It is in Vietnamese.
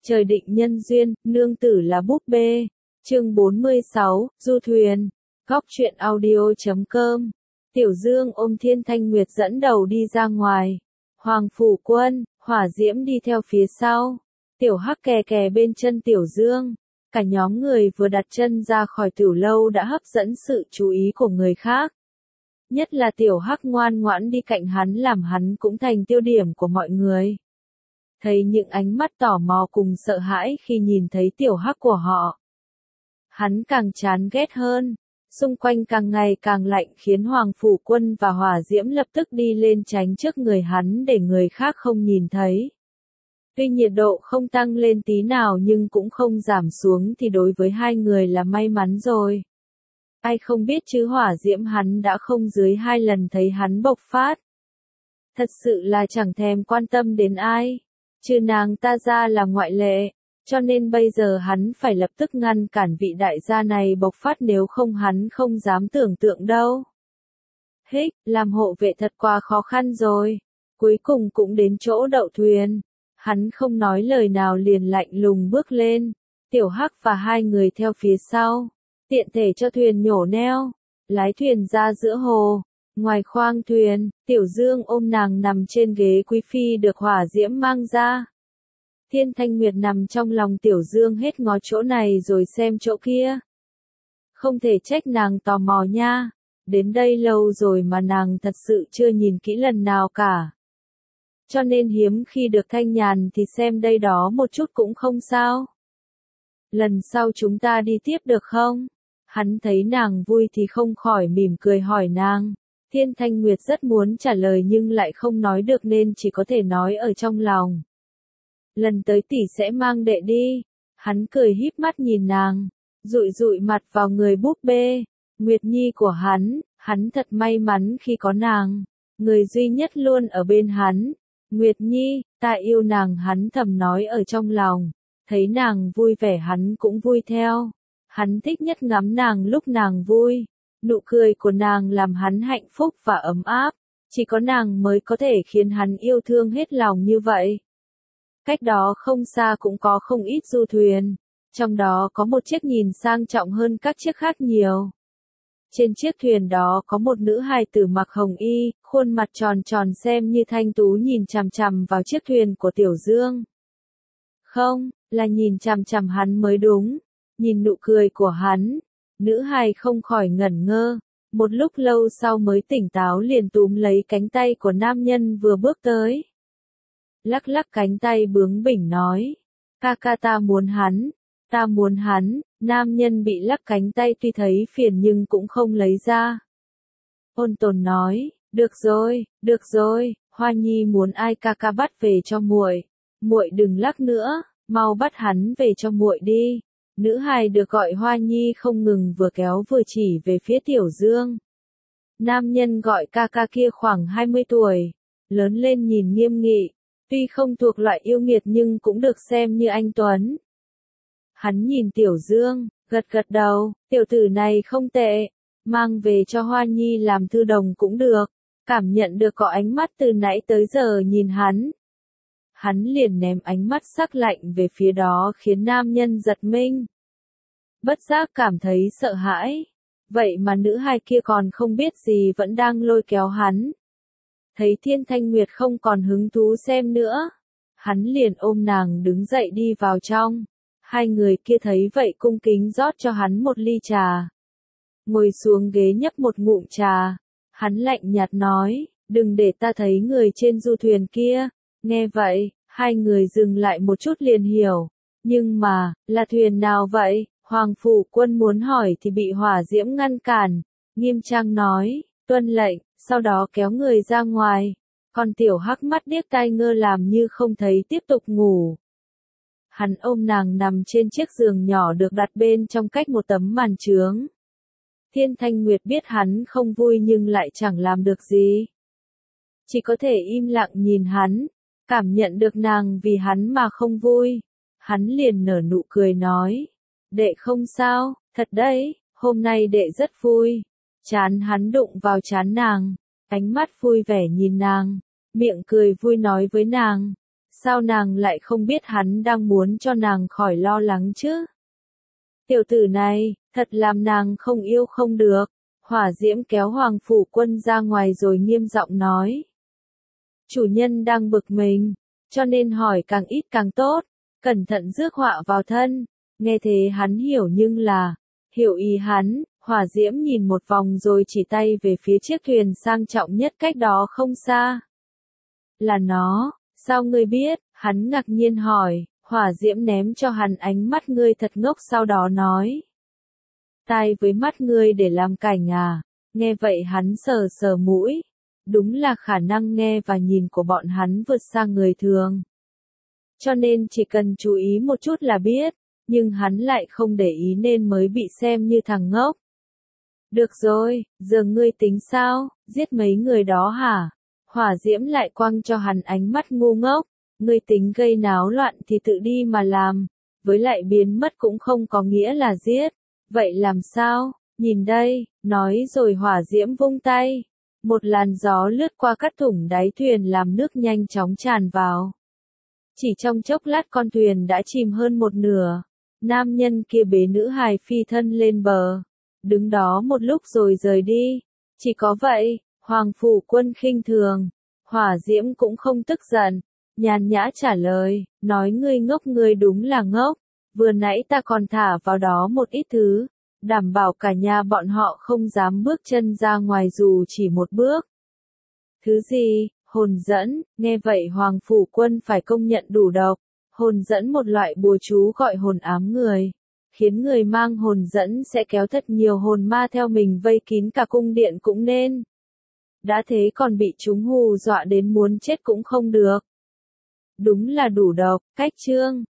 Trời định nhân duyên, nương tử là búp bê. Chương 46, Du thuyền. Góc truyện audio.com. Tiểu Dương ôm Thiên Thanh Nguyệt dẫn đầu đi ra ngoài. Hoàng Phủ Quân, Hỏa Diễm đi theo phía sau. Tiểu Hắc kè kè bên chân Tiểu Dương. Cả nhóm người vừa đặt chân ra khỏi tiểu lâu đã hấp dẫn sự chú ý của người khác. Nhất là Tiểu Hắc ngoan ngoãn đi cạnh hắn làm hắn cũng thành tiêu điểm của mọi người. Thấy những ánh mắt tò mò cùng sợ hãi khi nhìn thấy Tiểu Hắc của họ. Hắn càng chán ghét hơn, xung quanh càng ngày càng lạnh khiến Hoàng Phủ Quân và Hỏa Diễm lập tức đi lên tránh trước người hắn để người khác không nhìn thấy. Tuy nhiệt độ không tăng lên tí nào nhưng cũng không giảm xuống thì đối với hai người là may mắn rồi. Ai không biết chứ Hỏa Diễm hắn đã không dưới 2 lần thấy hắn bộc phát. Thật sự là chẳng thèm quan tâm đến ai. Trừ nàng ta ra là ngoại lệ, cho nên bây giờ hắn phải lập tức ngăn cản vị đại gia này bộc phát nếu không hắn không dám tưởng tượng đâu. Hích, làm hộ vệ thật quá khó khăn rồi, cuối cùng cũng đến chỗ đậu thuyền. Hắn không nói lời nào liền lạnh lùng bước lên, Tiểu Hắc và hai người theo phía sau, tiện thể cho thuyền nhổ neo, lái thuyền ra giữa hồ. Ngoài khoang thuyền, Tiểu Dương ôm nàng nằm trên ghế quý phi được Hỏa Diễm mang ra. Thiên Thanh Nguyệt nằm trong lòng Tiểu Dương hết ngó chỗ này rồi xem chỗ kia. Không thể trách nàng tò mò nha, đến đây lâu rồi mà nàng thật sự chưa nhìn kỹ lần nào cả. Cho nên hiếm khi được thanh nhàn thì xem đây đó một chút cũng không sao. Lần sau chúng ta đi tiếp được không? Hắn thấy nàng vui thì không khỏi mỉm cười hỏi nàng. Thiên Thanh Nguyệt rất muốn trả lời nhưng lại không nói được nên chỉ có thể nói ở trong lòng. Lần tới tỷ sẽ mang đệ đi. Hắn cười híp mắt nhìn nàng, dụi dụi mặt vào người búp bê, Nguyệt Nhi của hắn thật may mắn khi có nàng, người duy nhất luôn ở bên hắn. Nguyệt Nhi, ta yêu nàng hắn thầm nói ở trong lòng, thấy nàng vui vẻ hắn cũng vui theo. Hắn thích nhất ngắm nàng lúc nàng vui. Nụ cười của nàng làm hắn hạnh phúc và ấm áp, chỉ có nàng mới có thể khiến hắn yêu thương hết lòng như vậy. Cách đó không xa cũng có không ít du thuyền, trong đó có một chiếc nhìn sang trọng hơn các chiếc khác nhiều. Trên chiếc thuyền đó có một nữ hài tử mặc hồng y, khuôn mặt tròn tròn xem như thanh tú nhìn chằm chằm vào chiếc thuyền của Tiểu Dương. Không, là nhìn chằm chằm hắn mới đúng, nhìn nụ cười của hắn. Nữ hài không khỏi ngẩn ngơ, một lúc lâu sau mới tỉnh táo liền túm lấy cánh tay của nam nhân vừa bước tới. Lắc lắc cánh tay bướng bỉnh nói, ca ca ta muốn hắn, nam nhân bị lắc cánh tay tuy thấy phiền nhưng cũng không lấy ra. Ôn tồn nói, được rồi, Hoa Nhi muốn ai ca ca bắt về cho muội, muội đừng lắc nữa, mau bắt hắn về cho muội đi. Nữ hài được gọi Hoa Nhi không ngừng vừa kéo vừa chỉ về phía Tiểu Dương. Nam nhân gọi ca ca kia khoảng 20 tuổi, lớn lên nhìn nghiêm nghị, tuy không thuộc loại yêu nghiệt nhưng cũng được xem như anh tuấn. Hắn nhìn Tiểu Dương, gật gật đầu, tiểu tử này không tệ, mang về cho Hoa Nhi làm thư đồng cũng được, cảm nhận được có ánh mắt từ nãy tới giờ nhìn hắn. Hắn liền ném ánh mắt sắc lạnh về phía đó khiến nam nhân giật mình. Bất giác cảm thấy sợ hãi. Vậy mà nữ hài kia còn không biết gì vẫn đang lôi kéo hắn. Thấy Thiên Thanh Nguyệt không còn hứng thú xem nữa. Hắn liền ôm nàng đứng dậy đi vào trong. Hai người kia thấy vậy cung kính rót cho hắn một ly trà. Ngồi xuống ghế nhấp một ngụm trà. Hắn lạnh nhạt nói, đừng để ta thấy người trên du thuyền kia. Nghe vậy, hai người dừng lại một chút liền hiểu. Nhưng mà, là thuyền nào vậy? Hoàng Phủ Quân muốn hỏi thì bị Hỏa Diễm ngăn cản, nghiêm trang nói, tuân lệnh, sau đó kéo người ra ngoài. Còn Tiểu Hắc mắt điếc tai ngơ làm như không thấy tiếp tục ngủ. Hắn ôm nàng nằm trên chiếc giường nhỏ được đặt bên trong cách một tấm màn chướng. Thiên Thanh Nguyệt biết hắn không vui nhưng lại chẳng làm được gì. Chỉ có thể im lặng nhìn hắn, cảm nhận được nàng vì hắn mà không vui. Hắn liền nở nụ cười nói, đệ không sao, thật đấy, hôm nay đệ rất vui. Trán hắn đụng vào trán nàng, ánh mắt vui vẻ nhìn nàng, miệng cười vui nói với nàng, Sao nàng lại không biết hắn đang muốn cho nàng khỏi lo lắng chứ? Tiểu tử này, thật làm nàng không yêu không được. Hỏa Diễm kéo Hoàng Phủ Quân ra ngoài rồi nghiêm giọng nói. Chủ nhân đang bực mình, cho nên hỏi càng ít càng tốt, cẩn thận rước họa vào thân. Nghe thế hắn hiểu nhưng là, hiểu ý hắn, Hỏa Diễm nhìn một vòng rồi chỉ tay về phía chiếc thuyền sang trọng nhất cách đó không xa. Là nó, sao ngươi biết? Hắn ngạc nhiên hỏi. Hỏa Diễm ném cho hắn ánh mắt ngươi thật ngốc sau đó nói. Tai với mắt ngươi để làm cảnh à? Nghe vậy hắn sờ sờ mũi. Đúng là khả năng nghe và nhìn của bọn hắn vượt xa người thường. Cho nên chỉ cần chú ý một chút là biết, nhưng hắn lại không để ý nên mới bị xem như thằng ngốc. Được rồi, giờ ngươi tính sao, giết mấy người đó hả? Hỏa Diễm lại quăng cho hắn ánh mắt ngu ngốc. Ngươi tính gây náo loạn thì tự đi mà làm, với lại biến mất cũng không có nghĩa là giết. Vậy làm sao? Nhìn đây, nói rồi Hỏa Diễm vung tay. Một làn gió lướt qua cắt thủng đáy thuyền làm nước nhanh chóng tràn vào. Chỉ trong chốc lát con thuyền đã chìm hơn một nửa. Nam nhân kia bế nữ hài phi thân lên bờ. Đứng đó một lúc rồi rời đi. Chỉ có vậy, Hoàng Phủ Quân khinh thường. Hỏa Diễm cũng không tức giận. Nhàn nhã trả lời, nói ngươi ngốc ngươi đúng là ngốc. Vừa nãy ta còn thả vào đó một ít thứ. Đảm bảo cả nhà bọn họ không dám bước chân ra ngoài dù chỉ một bước. Thứ gì? Hồn dẫn. Nghe vậy Hoàng Phủ Quân phải công nhận đủ độc. Hồn dẫn một loại bùa chú gọi hồn ám người. Khiến người mang hồn dẫn sẽ kéo thật nhiều hồn ma theo mình vây kín cả cung điện cũng nên. Đã thế còn bị chúng hù dọa đến muốn chết cũng không được. Đúng là đủ độc. Cách chương